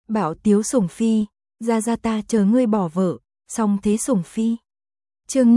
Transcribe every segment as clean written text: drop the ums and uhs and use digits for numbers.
Bảo Tiếu Sủng Phi, ra ta chờ ngươi bỏ vợ, song thế Sủng Phi. Chương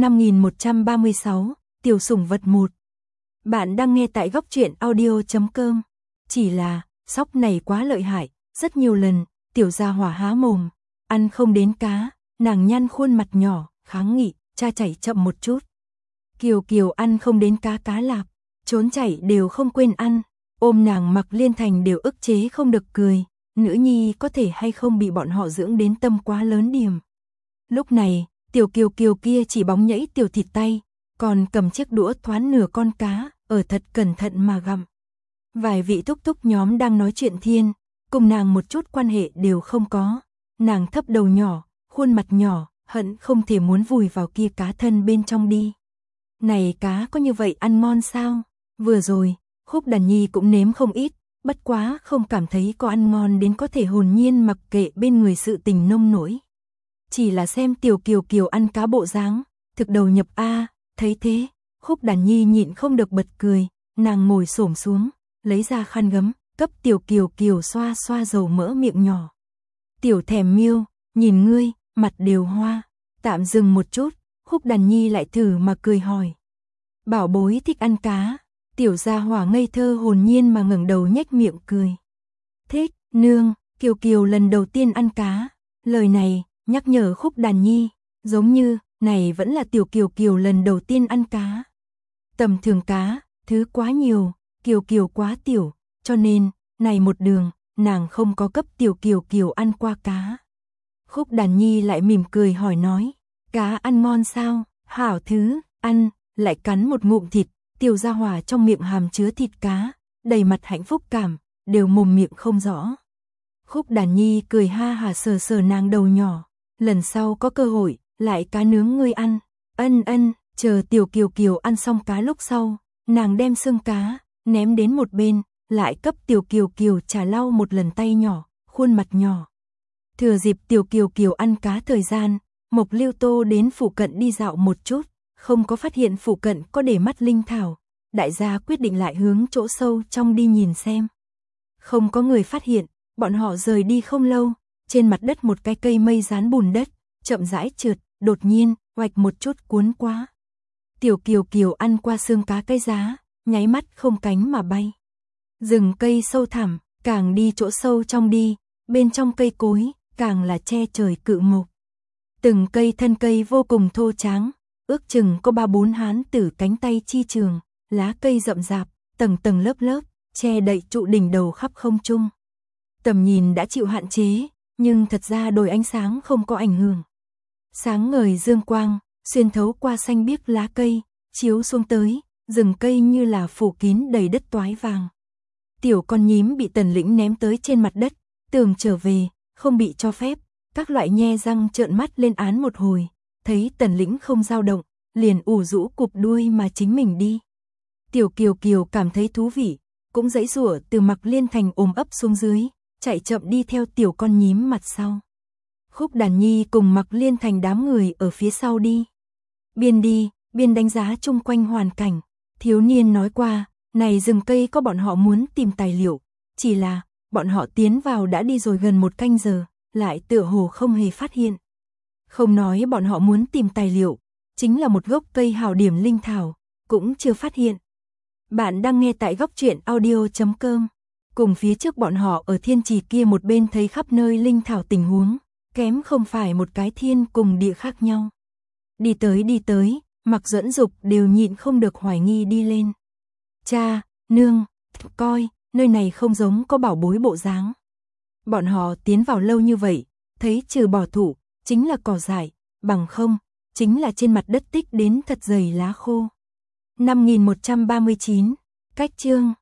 5136, Tiểu Sủng Vật 1. Bạn đang nghe tại góc truyện audio.com. Chỉ là, sóc này quá lợi hại, rất nhiều lần, tiểu gia hỏa há mồm, ăn không đến cá, nàng nhăn khuôn mặt nhỏ, kháng nghị, cha chảy chậm một chút. Kiều Kiều ăn không đến cá lạp, trốn chạy đều không quên ăn, ôm nàng Mặc Liên Thành đều ức chế không được cười, nữ nhi có thể hay không bị bọn họ dưỡng đến tâm quá lớn điểm. Lúc này, tiểu Kiều Kiều kia chỉ bóng nhẫy tiểu thịt tay, còn cầm chiếc đũa thoán nửa con cá, ở thật cẩn thận mà gặm. Vài vị thúc thúc nhóm đang nói chuyện thiên, cùng nàng một chút quan hệ đều không có, nàng thấp đầu nhỏ, khuôn mặt nhỏ, hận không thể muốn vùi vào kia cá thân bên trong đi. Này cá có như vậy ăn ngon sao? Vừa rồi, Khúc Đàn Nhi cũng nếm không ít, bất quá không cảm thấy có ăn ngon đến có thể hồn nhiên mặc kệ bên người sự tình nông nổi. Chỉ là xem tiểu Kiều Kiều ăn cá bộ dáng, thực đầu nhập a, thấy thế, Khúc Đàn Nhi nhịn không được bật cười, nàng ngồi xổm xuống, lấy ra khăn gấm, cấp tiểu Kiều Kiều xoa xoa dầu mỡ miệng nhỏ. Tiểu thèm miêu, nhìn ngươi, mặt đều hoa. Tạm dừng một chút, Khúc Đàn Nhi lại thử mà cười hỏi. Bảo bối thích ăn cá. Tiểu gia hỏa ngây thơ hồn nhiên mà ngẩng đầu nhếch miệng cười. Thích, nương, Kiều Kiều lần đầu tiên ăn cá. Lời này, nhắc nhở Khúc Đàn Nhi, giống như, này vẫn là tiểu Kiều Kiều lần đầu tiên ăn cá. Tầm thường cá, thứ quá nhiều, Kiều Kiều quá tiểu, cho nên, này một đường, nàng không có cấp tiểu Kiều Kiều ăn qua cá. Khúc Đàn Nhi lại mỉm cười hỏi nói, cá ăn ngon sao, hảo thứ, ăn, lại cắn một ngụm thịt, tiểu gia hỏa trong miệng hàm chứa thịt cá, đầy mặt hạnh phúc cảm, đều mồm miệng không rõ. Khúc Đàn Nhi cười ha hả sờ sờ nàng đầu nhỏ, lần sau có cơ hội, lại cá nướng ngươi ăn, ân, chờ tiểu Kiều Kiều ăn xong cá lúc sau, nàng đem xương cá, ném đến một bên, lại cấp tiểu Kiều Kiều trà lau một lần tay nhỏ, khuôn mặt nhỏ. Thừa dịp tiểu Kiều Kiều ăn cá thời gian, Mộc Lưu Tô đến phụ cận đi dạo một chút, không có phát hiện phụ cận có để mắt linh thảo, đại gia quyết định lại hướng chỗ sâu trong đi nhìn xem. Không có người phát hiện, bọn họ rời đi không lâu, trên mặt đất một cái cây mây dán bùn đất, chậm rãi trượt, đột nhiên, oạch một chút cuốn quá. Tiểu Kiều Kiều ăn qua xương cá cái giá, nháy mắt không cánh mà bay. Rừng cây sâu thẳm, càng đi chỗ sâu trong đi, bên trong cây cối, càng là che trời cự mộc. Từng cây thân cây vô cùng thô tráng, ước chừng có 3-4 hán tử cánh tay chi trường, lá cây rậm rạp, tầng tầng lớp lớp, che đậy trụ đỉnh đầu khắp không trung. Tầm nhìn đã chịu hạn chế, nhưng thật ra đồi ánh sáng không có ảnh hưởng. Sáng ngời dương quang, xuyên thấu qua xanh biếc lá cây, chiếu xuống tới, rừng cây như là phủ kín đầy đất toái vàng. Tiểu con nhím bị Tần Lĩnh ném tới trên mặt đất, tưởng trở về, không bị cho phép, các loại nhe răng trợn mắt lên án một hồi, thấy Tần Lĩnh không dao động, liền ủ rũ cụp đuôi mà chính mình đi. Tiểu Kiều Kiều cảm thấy thú vị, cũng giãy giụa từ Mặc Liên Thành ôm ấp xuống dưới, chạy chậm đi theo tiểu con nhím mặt sau. Khúc Đàn Nhi cùng Mặc Liên Thành đám người ở phía sau đi. Biên đi, biên đánh giá chung quanh hoàn cảnh, thiếu niên nói qua, này rừng cây có bọn họ muốn tìm tài liệu, chỉ là, bọn họ tiến vào đã đi rồi gần 1 canh giờ, lại tựa hồ không hề phát hiện. Không nói bọn họ muốn tìm tài liệu, chính là một gốc cây hảo điểm linh thảo, cũng chưa phát hiện. Bạn đang nghe tại góc truyện audio.com. Cùng phía trước bọn họ ở thiên trì kia một bên thấy khắp nơi linh thảo tình huống, kém không phải một cái thiên cùng địa khác nhau. Đi tới, Mặc Duẫn Dục đều nhịn không được hoài nghi đi lên. Cha, nương, coi, nơi này không giống có bảo bối bộ dáng. Bọn họ tiến vào lâu như vậy, thấy trừ bỏ thụ, chính là cỏ dại, bằng không, chính là trên mặt đất tích đến thật dày lá khô. 5139, cách chương.